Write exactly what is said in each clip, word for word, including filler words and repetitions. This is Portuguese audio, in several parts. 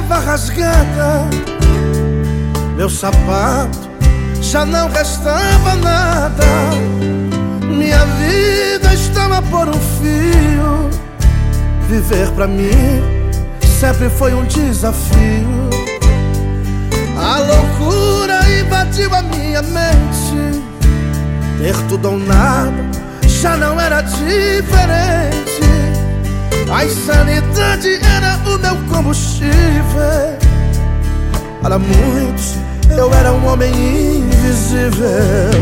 estava rasgada, meu sapato já não restava nada. Minha vida estava por um fio. Viver pra mim sempre foi um desafio. A loucura invadiu a minha mente. Ter tudo ou nada já não era diferente. A insanidade era o meu combustível. Para muitos eu era um homem invisível.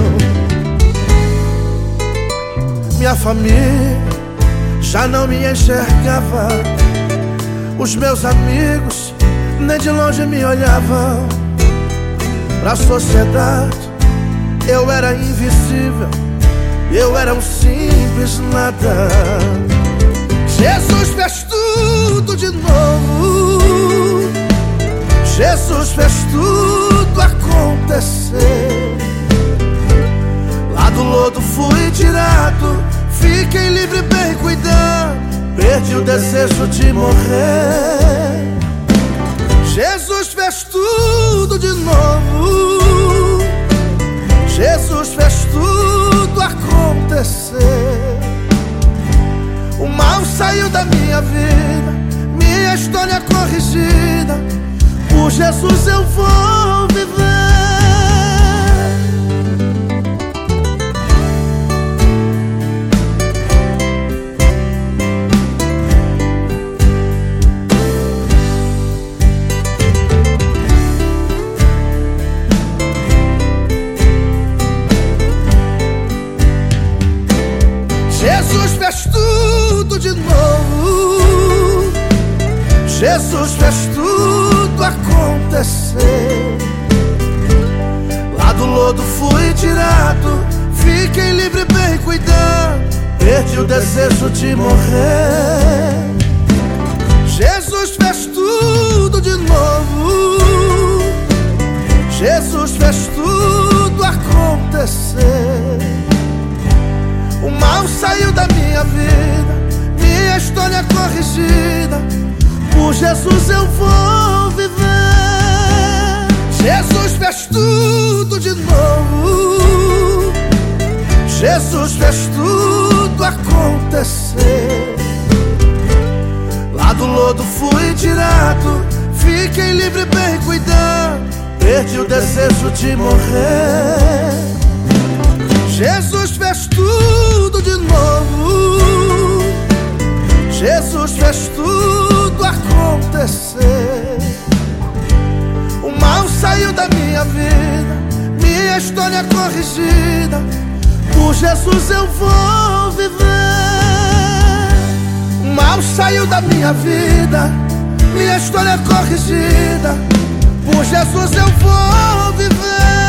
Minha família já não me enxergava. Os meus amigos nem de longe me olhavam. Pra sociedade eu era invisível. Eu era um simples nada. Jesus fez tudo de novo. Jesus fez tudo acontecer. Lá do lodo fui tirado. Fiquei livre, bem cuidado. Perdi o desejo de morrer. Jesus fez tudo de novo. Jesus fez tudo acontecer. O mal saiu da minha vida, minha história corrigida. Por Jesus eu vou viver. Jesus fez tudo de novo. Jesus fez tudo acontecer. Lá do lodo fui tirado. Fiquei livre, bem cuidado. Perdi o desejo de morrer. Jesus fez tudo de novo. Jesus fez tudo acontecer. O mal saiu da minha vida, minha história corrigida. Por Jesus eu vou viver. Jesus fez tudo de novo. Jesus fez tudo acontecer. Lá do lodo fui tirado. Fiquei livre, bem cuidado. Perdi o desejo de morrer. Jesus fez tudo de novo. Jesus fez tudo acontecer. O mal saiu da minha vida, minha história corrigida. Por Jesus eu vou viver. O mal saiu da minha vida, minha história corrigida. Por Jesus eu vou viver.